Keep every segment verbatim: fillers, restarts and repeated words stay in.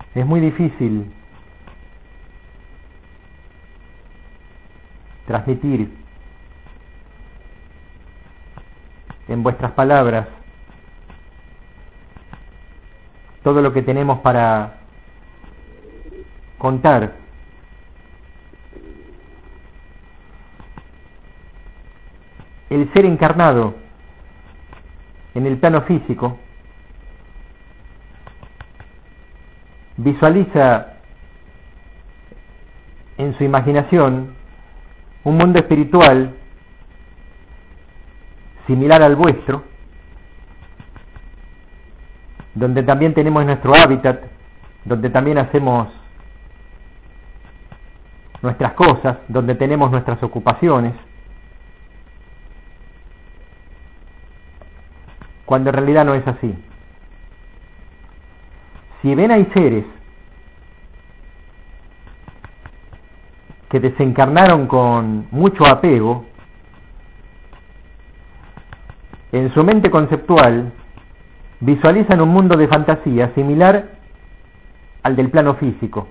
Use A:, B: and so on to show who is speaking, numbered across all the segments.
A: Es muy difícil transmitir en vuestras palabras todo lo que tenemos para contar. El ser encarnado en el plano físico visualiza en su imaginación un mundo espiritual similar al vuestro, donde también tenemos nuestro hábitat, donde también hacemos nuestras cosas, donde tenemos nuestras ocupaciones, cuando en realidad no es así. Si bien hay seres que desencarnaron con mucho apego, en su mente conceptual visualizan un mundo de fantasía similar al del plano físico.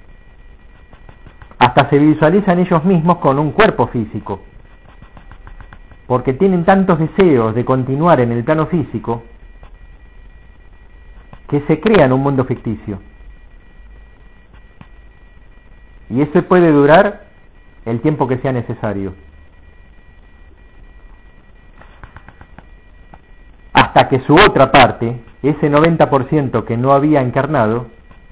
A: Hasta se visualizan ellos mismos con un cuerpo físico, porque tienen tantos deseos de continuar en el plano físico que se crean un mundo ficticio. Y eso puede durar el tiempo que sea necesario, hasta que su otra parte, ese noventa por ciento que no había encarnado,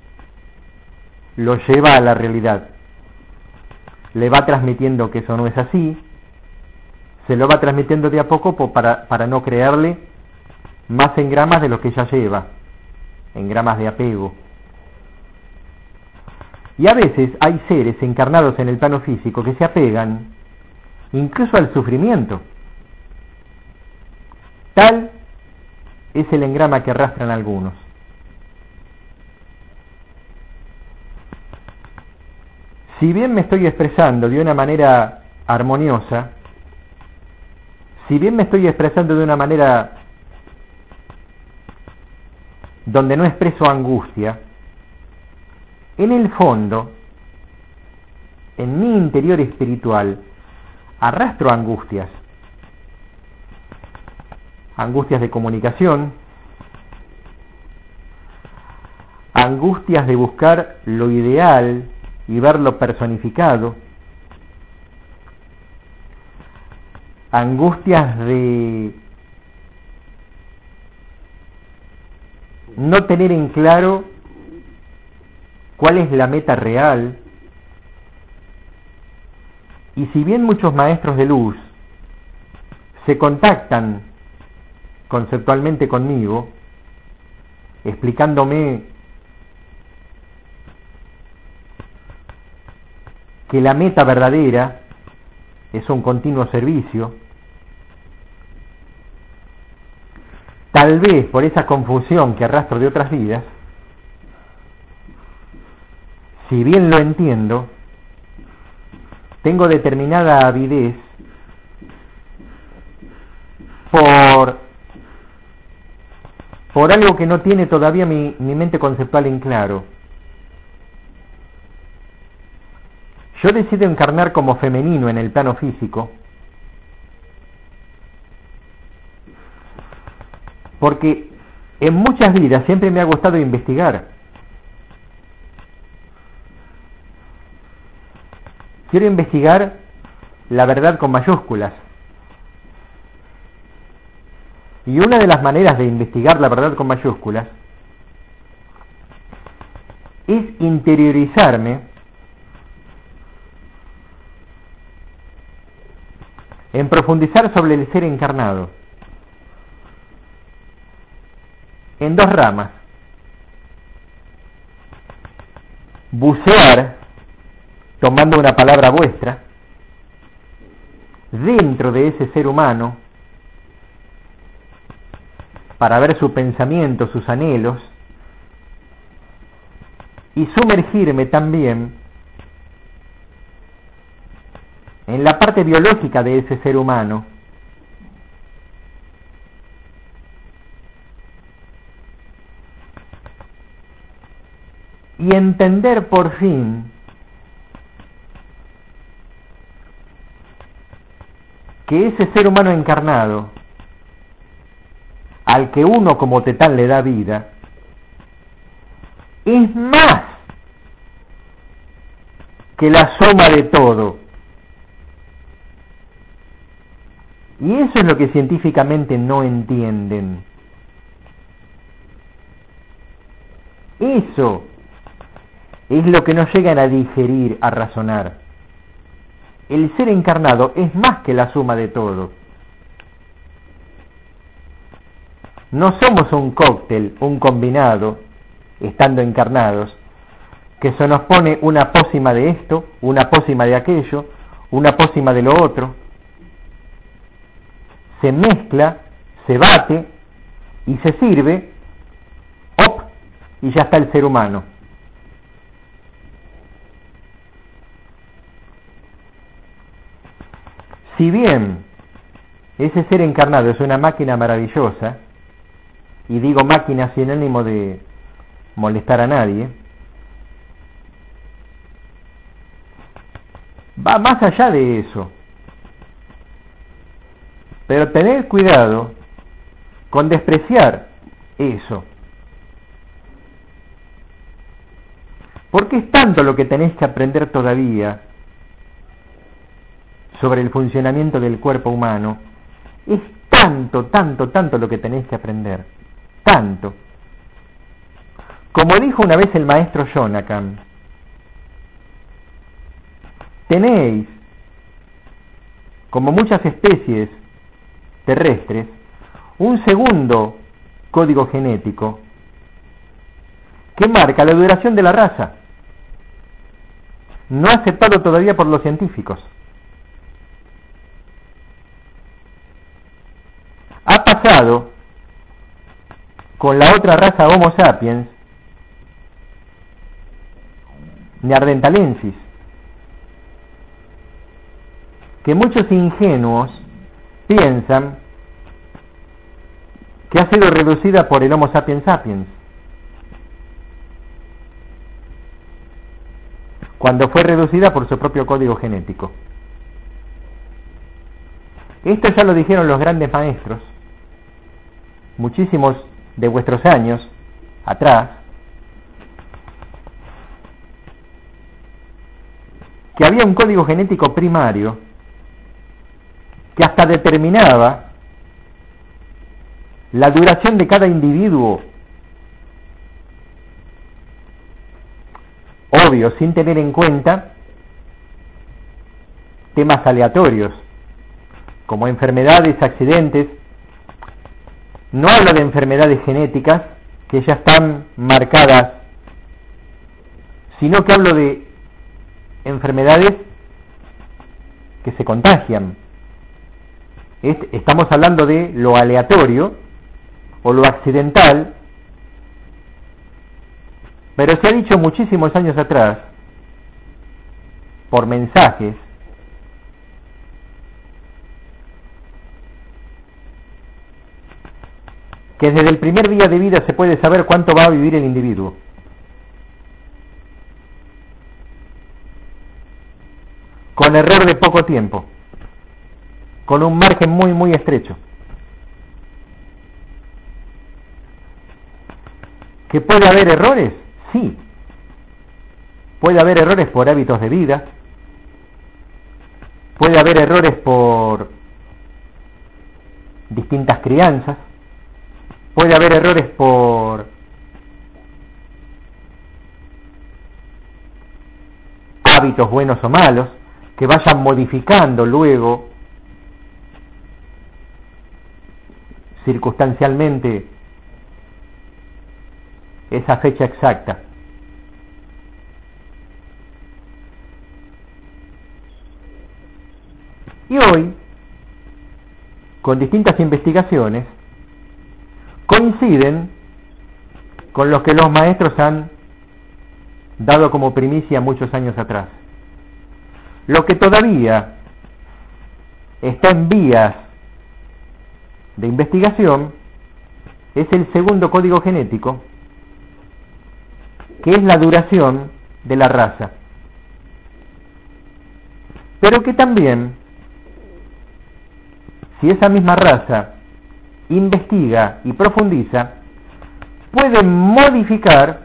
A: lo lleva a la realidad. Le va transmitiendo que eso no es así, se lo va transmitiendo de a poco para, para no crearle más engramas de lo que ya lleva, engramas de apego. Y a veces hay seres encarnados en el plano físico que se apegan incluso al sufrimiento. Tal es el engrama que arrastran algunos. Si bien me estoy expresando de una manera armoniosa, si bien me estoy expresando de una manera donde no expreso angustia, en el fondo, en mi interior espiritual, arrastro angustias. Angustias de comunicación, angustias de buscar lo ideal y verlo personificado, angustias de no tener en claro cuál es la meta real. Y si bien muchos maestros de luz se contactan conceptualmente conmigo, explicándome que la meta verdadera es un continuo servicio, tal vez por esa confusión que arrastro de otras vidas, si bien lo entiendo, tengo determinada avidez por, por algo que no tiene todavía mi, mi mente conceptual en claro. Yo decido encarnar como femenino en el plano físico porque en muchas vidas siempre me ha gustado investigar. Quiero investigar la verdad con mayúsculas. Y una de las maneras de investigar la verdad con mayúsculas es interiorizarme en profundizar sobre el ser encarnado en dos ramas: bucear, tomando una palabra vuestra, dentro de ese ser humano para ver su pensamiento, sus anhelos, y sumergirme también en la parte biológica de ese ser humano, y entender por fin que ese ser humano encarnado, al que uno como tal le da vida, es más que la suma de todo. Y eso es lo que científicamente no entienden. Eso es lo que no llegan a digerir, a razonar. El ser encarnado es más que la suma de todo. No somos un cóctel, un combinado, estando encarnados, que se nos pone una pócima de esto, una pócima de aquello, una pócima de lo otro. Se mezcla, se bate y se sirve, ¡op!, y ya está el ser humano. Si bien ese ser encarnado es una máquina maravillosa, y digo máquina sin ánimo de molestar a nadie, va más allá de eso. Pero tener cuidado con despreciar eso. Porque es tanto lo que tenés que aprender todavía sobre el funcionamiento del cuerpo humano. Es tanto, tanto, tanto lo que tenéis que aprender. Tanto. Como dijo una vez el maestro Jonathan, tenéis, como muchas especies terrestres, un segundo código genético que marca la duración de la raza, no aceptado todavía por los científicos. Ha pasado con la otra raza Homo sapiens, neanderthalensis, que muchos ingenuos piensan que ha sido reducida por el Homo sapiens sapiens, cuando fue reducida por su propio código genético. Esto ya lo dijeron los grandes maestros, muchísimos de vuestros años atrás, que había un código genético primario que hasta determinaba la duración de cada individuo, obvio, sin tener en cuenta temas aleatorios, como enfermedades, accidentes. No hablo de enfermedades genéticas que ya están marcadas, sino que hablo de enfermedades que se contagian. Estamos hablando de lo aleatorio o lo accidental, pero se ha dicho muchísimos años atrás, por mensajes, que desde el primer día de vida se puede saber cuánto va a vivir el individuo. Con error de poco tiempo, con un margen muy muy estrecho. ¿Que puede haber errores? Sí. Puede haber errores por hábitos de vida, puede haber errores por distintas crianzas, puede haber errores por hábitos buenos o malos, que vayan modificando luego circunstancialmente esa fecha exacta. Y hoy, con distintas investigaciones, coinciden con los que los maestros han dado como primicia muchos años atrás. Lo que todavía está en vías de investigación es el segundo código genético, que es la duración de la raza, pero que también, si esa misma raza investiga y profundiza, puede modificar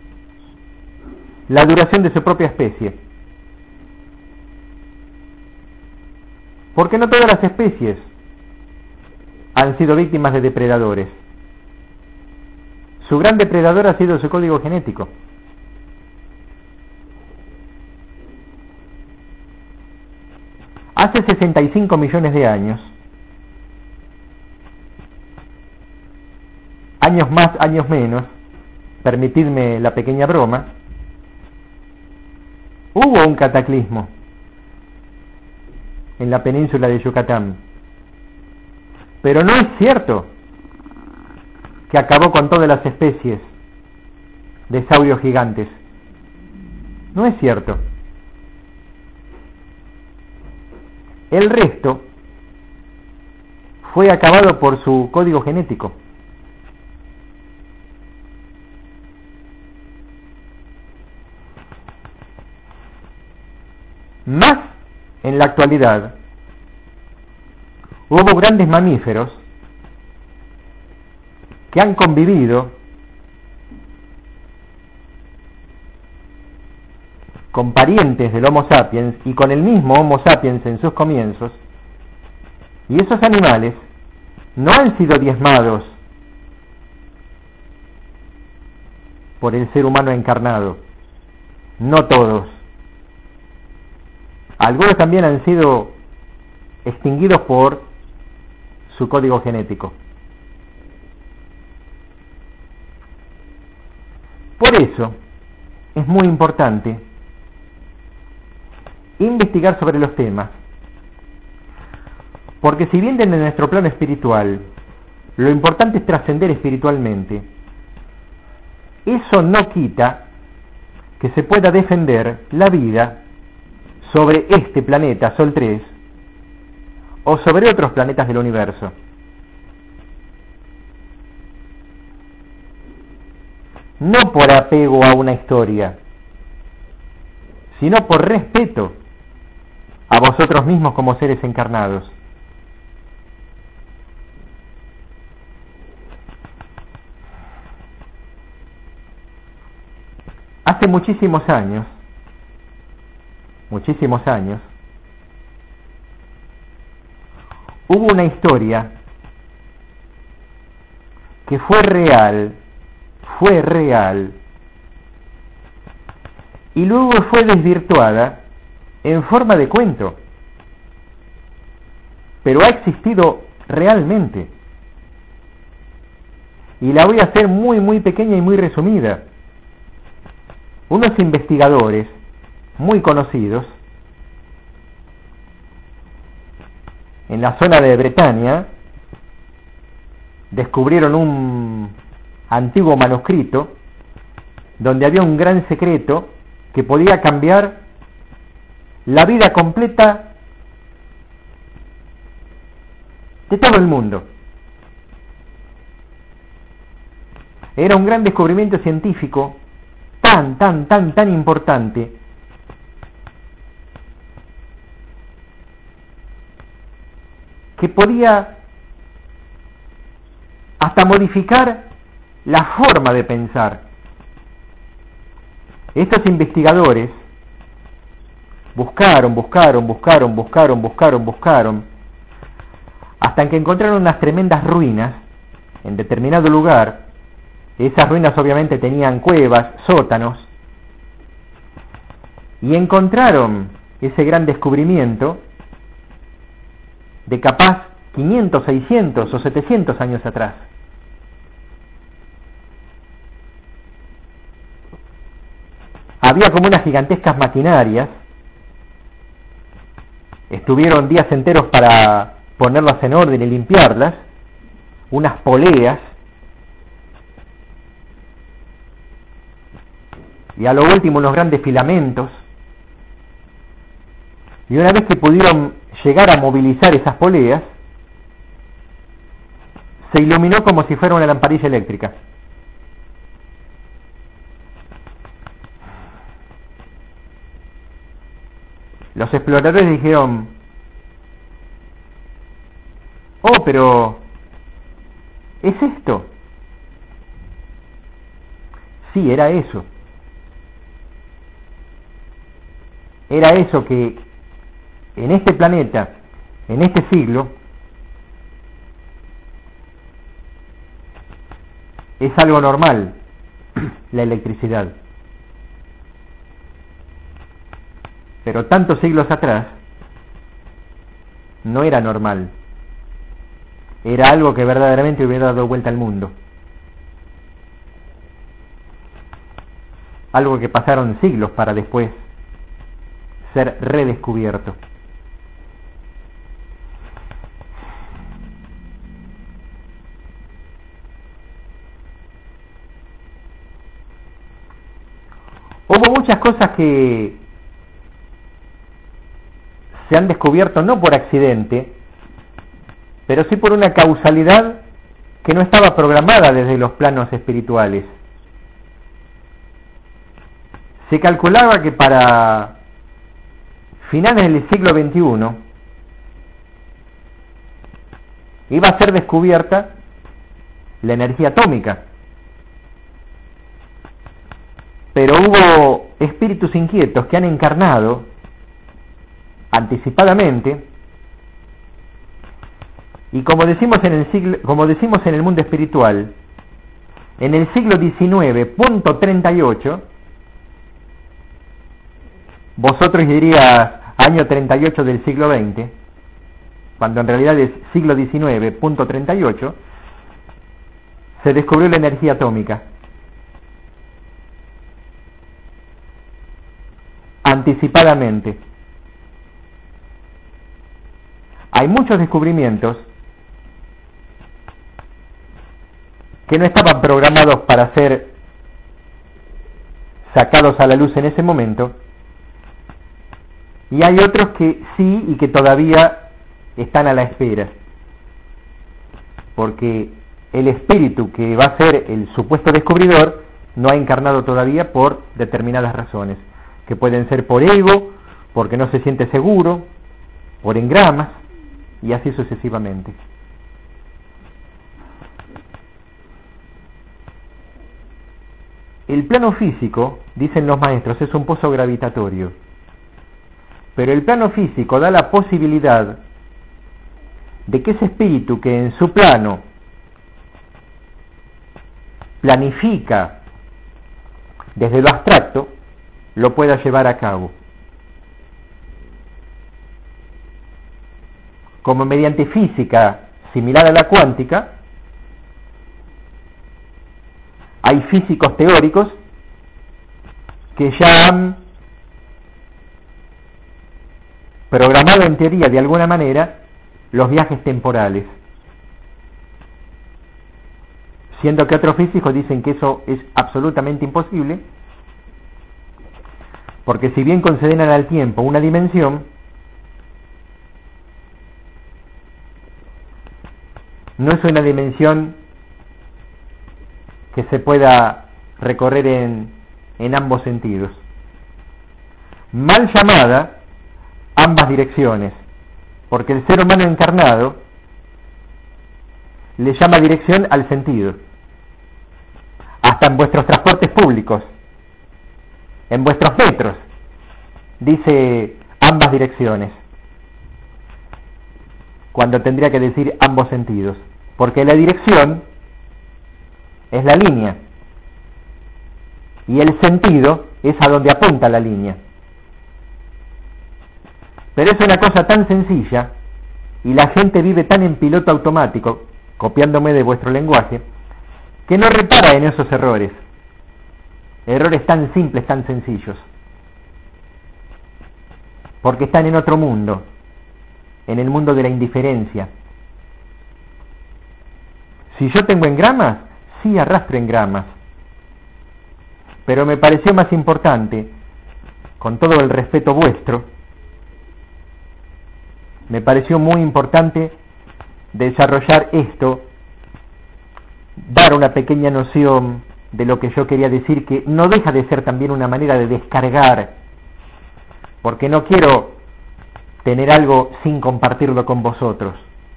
A: la duración de su propia especie. Porque no todas las especies han sido víctimas de depredadores. Su gran depredador ha sido su código genético. Hace sesenta y cinco millones de años, años más, años menos, permitidme la pequeña broma, hubo un cataclismo en la península de Yucatán. Pero no es cierto que acabó con todas las especies de saurios gigantes. No es cierto. El resto fue acabado por su código genético. Más en la actualidad, hubo grandes mamíferos que han convivido con parientes del Homo sapiens y con el mismo Homo sapiens en sus comienzos, y esos animales no han sido diezmados por el ser humano encarnado, no todos. Algunos también han sido extinguidos por su código genético. Por eso es muy importante investigar sobre los temas, porque si bien desde nuestro plano espiritual lo importante es trascender espiritualmente, eso no quita que se pueda defender la vida sobre este planeta, Sol tres, o sobre otros planetas del universo. No por apego a una historia, sino por respeto a vosotros mismos como seres encarnados. Hace muchísimos años, muchísimos años, hubo una historia que fue real, fue real, y luego fue desvirtuada en forma de cuento, pero ha existido realmente, y la voy a hacer muy muy pequeña y muy resumida. Unos investigadores muy conocidos en la zona de Bretaña descubrieron un antiguo manuscrito donde había un gran secreto que podía cambiar la vida completa de todo el mundo. Era un gran descubrimiento científico tan, tan, tan, tan importante que podía hasta modificar la forma de pensar. Estos investigadores buscaron, buscaron, buscaron, buscaron, buscaron, buscaron, hasta que encontraron unas tremendas ruinas en determinado lugar. Esas ruinas obviamente tenían cuevas, sótanos, y encontraron ese gran descubrimiento de capaz quinientos, seiscientos o setecientos años atrás. Había como unas gigantescas maquinarias, estuvieron días enteros para ponerlas en orden y limpiarlas, unas poleas, y a lo último unos grandes filamentos, y una vez que pudieron llegar a movilizar esas poleas, se iluminó como si fuera una lamparilla eléctrica. Los exploradores dijeron, oh, pero ¿es esto? Sí, era eso. Era eso que en este planeta, en este siglo, es algo normal, la electricidad. Pero tantos siglos atrás no era normal. Era algo que verdaderamente hubiera dado vuelta al mundo. Algo que pasaron siglos para después ser redescubierto. Hubo muchas cosas que se han descubierto no por accidente, pero sí por una causalidad que no estaba programada desde los planos espirituales. Se calculaba que para finales del siglo veintiuno iba a ser descubierta la energía atómica, pero hubo espíritus inquietos que han encarnado anticipadamente, y como decimos en el siglo, como decimos en el mundo espiritual, en el siglo diecinueve punto treinta y ocho, vosotros dirías año treinta y ocho del siglo veinte, cuando en realidad es siglo diecinueve punto treinta y ocho, se descubrió la energía atómica. Anticipadamente. Hay muchos descubrimientos que no estaban programados para ser sacados a la luz en ese momento, y hay otros que sí y que todavía están a la espera, porque el espíritu que va a ser el supuesto descubridor no ha encarnado todavía por determinadas razones, que pueden ser por ego, porque no se siente seguro, por engramas, y así sucesivamente. El plano físico, dicen los maestros, es un pozo gravitatorio, pero el plano físico da la posibilidad de que ese espíritu que en su plano planifica desde lo abstracto, lo pueda llevar a cabo. Como mediante física similar a la cuántica, hay físicos teóricos que ya han programado en teoría de alguna manera los viajes temporales, siendo que otros físicos dicen que eso es absolutamente imposible, porque si bien consideran al tiempo una dimensión, no es una dimensión que se pueda recorrer en, en ambos sentidos. Mal llamada ambas direcciones, porque el ser humano encarnado le llama dirección al sentido. Hasta en vuestros transportes públicos, en vuestros metros, dice ambas direcciones, cuando tendría que decir ambos sentidos, porque la dirección es la línea y el sentido es a donde apunta la línea. Pero es una cosa tan sencilla y la gente vive tan en piloto automático, copiándome de vuestro lenguaje, que no repara en esos errores, errores tan simples, tan sencillos, porque están en otro mundo, en el mundo de la indiferencia. Si yo tengo engramas, sí arrastro engramas, pero me pareció más importante, con todo el respeto vuestro, me pareció muy importante desarrollar esto, dar una pequeña noción de lo que yo quería decir, que no deja de ser también una manera de descargar, porque no quiero tener algo sin compartirlo con vosotros.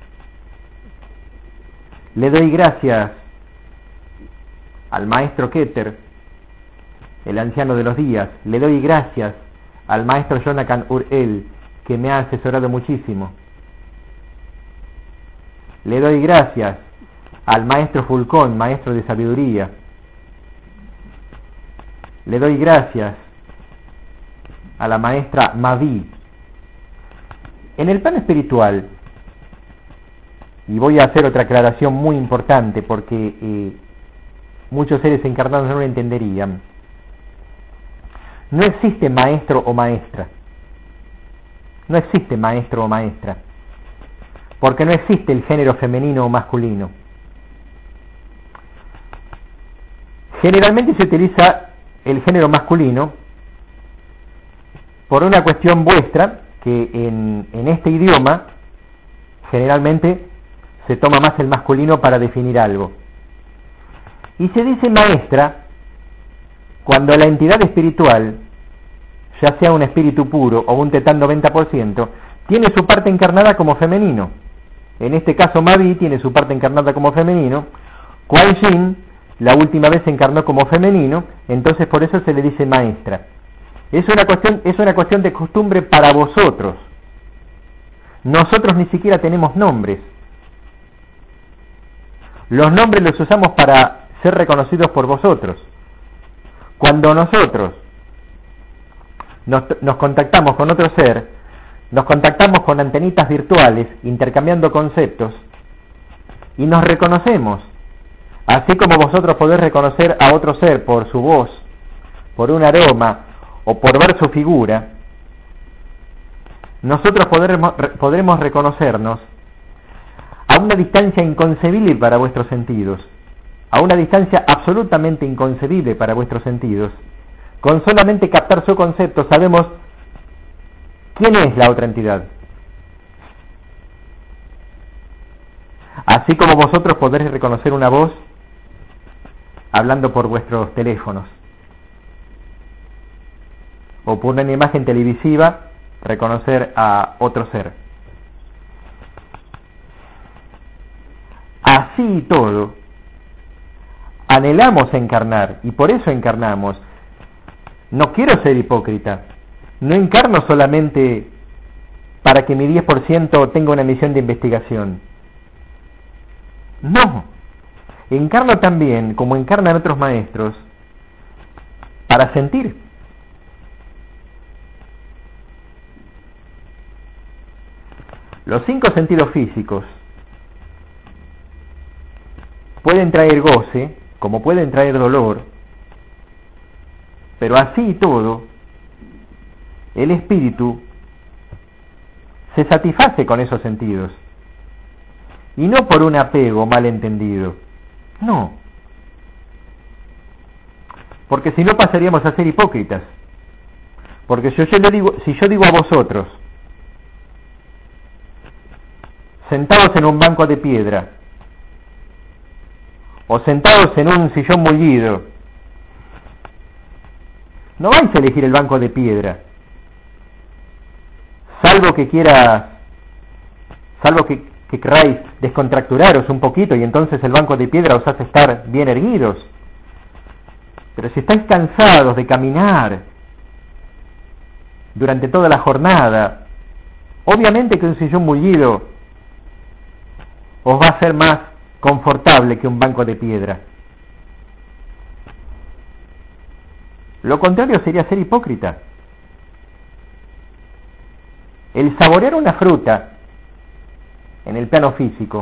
A: Le doy gracias al maestro Keter, el anciano de los días. Le doy gracias al maestro Jonathan Urel, que me ha asesorado muchísimo. Le doy gracias al maestro Fulcón, maestro de sabiduría. Le doy gracias a la maestra Mavi. En el plano espiritual, y voy a hacer otra aclaración muy importante porque eh, muchos seres encarnados no lo entenderían, no existe maestro o maestra. No existe maestro o maestra, porque no existe el género femenino o masculino. Generalmente se utiliza el género masculino por una cuestión vuestra, que en, en este idioma generalmente se toma más el masculino para definir algo. Y se dice maestra cuando la entidad espiritual, ya sea un espíritu puro o un tetán noventa por ciento, tiene su parte encarnada como femenino. En este caso Mavi tiene su parte encarnada como femenino, Kuan Yin la última vez se encarnó como femenino, entonces por eso se le dice maestra. Es una cuestión, es una cuestión de costumbre para vosotros. Nosotros ni siquiera tenemos nombres. Los nombres los usamos para ser reconocidos por vosotros. Cuando nosotros nos, nos contactamos con otro ser, nos contactamos con antenitas virtuales, intercambiando conceptos, y nos reconocemos. Así como vosotros podéis reconocer a otro ser por su voz, por un aroma o por ver su figura, nosotros podremos, podremos reconocernos a una distancia inconcebible para vuestros sentidos, a una distancia absolutamente inconcebible para vuestros sentidos. Con solamente captar su concepto sabemos quién es la otra entidad. Así como vosotros podréis reconocer una voz hablando por vuestros teléfonos, o por una imagen televisiva reconocer a otro ser. Así y todo, anhelamos encarnar, y por eso encarnamos. No quiero ser hipócrita, no encarno solamente para que mi diez por ciento tenga una misión de investigación. No, encarno también, como encarnan otros maestros, para sentir. Los cinco sentidos físicos pueden traer goce, como pueden traer dolor, pero así y todo, el espíritu se satisface con esos sentidos, y no por un apego mal entendido, no, porque si no pasaríamos a ser hipócritas, porque si yo, le digo, si yo digo a vosotros, sentados en un banco de piedra, o sentados en un sillón mullido, no vais a elegir el banco de piedra, salvo que quieras, salvo que, que queráis descontracturaros un poquito y entonces el banco de piedra os hace estar bien erguidos. Pero si estáis cansados de caminar durante toda la jornada, obviamente que un sillón mullido os va a ser más confortable que un banco de piedra. Lo contrario sería ser hipócrita. El saborear una fruta en el plano físico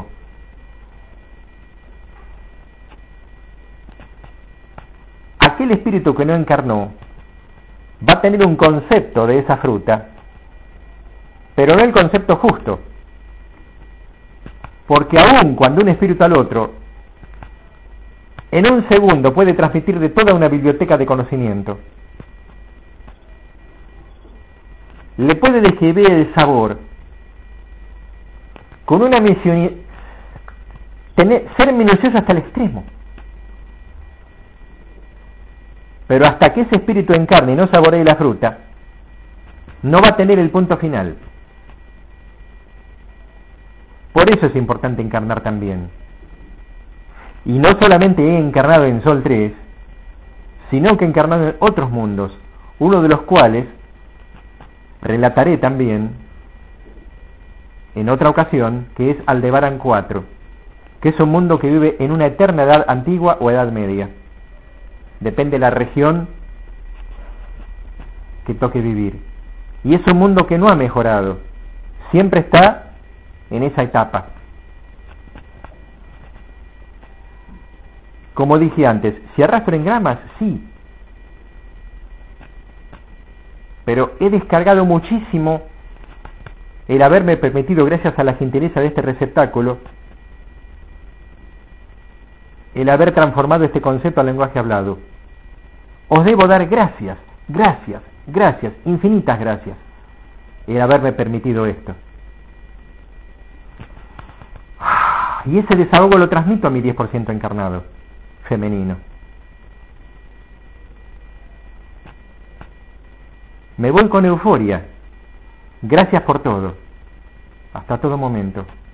A: aquel espíritu que no encarnó va a tener un concepto de esa fruta, pero no el concepto justo, porque aun cuando un espíritu al otro en un segundo puede transmitir de toda una biblioteca de conocimiento, le puede describir el sabor con una misión, tener, ser minucioso hasta el extremo, pero hasta que ese espíritu encarne y no saboree la fruta, no va a tener el punto final. Por eso es importante encarnar también. Y no solamente he encarnado en Sol tres, sino que he encarnado en otros mundos, uno de los cuales relataré también en otra ocasión, que es Aldebarán cuatro, que es un mundo que vive en una eterna edad antigua o edad media. Depende de la región que toque vivir. Y es un mundo que no ha mejorado, siempre está en esa etapa. Como dije antes, ¿se arrastra en gramas? Sí. Pero he descargado muchísimo el haberme permitido, gracias a la gentileza de este receptáculo, el haber transformado este concepto al lenguaje hablado. Os debo dar gracias, gracias, gracias, infinitas gracias, el haberme permitido esto. Y ese desahogo lo transmito a mi diez por ciento encarnado, femenino. Me voy con euforia. Gracias por todo. Hasta todo momento.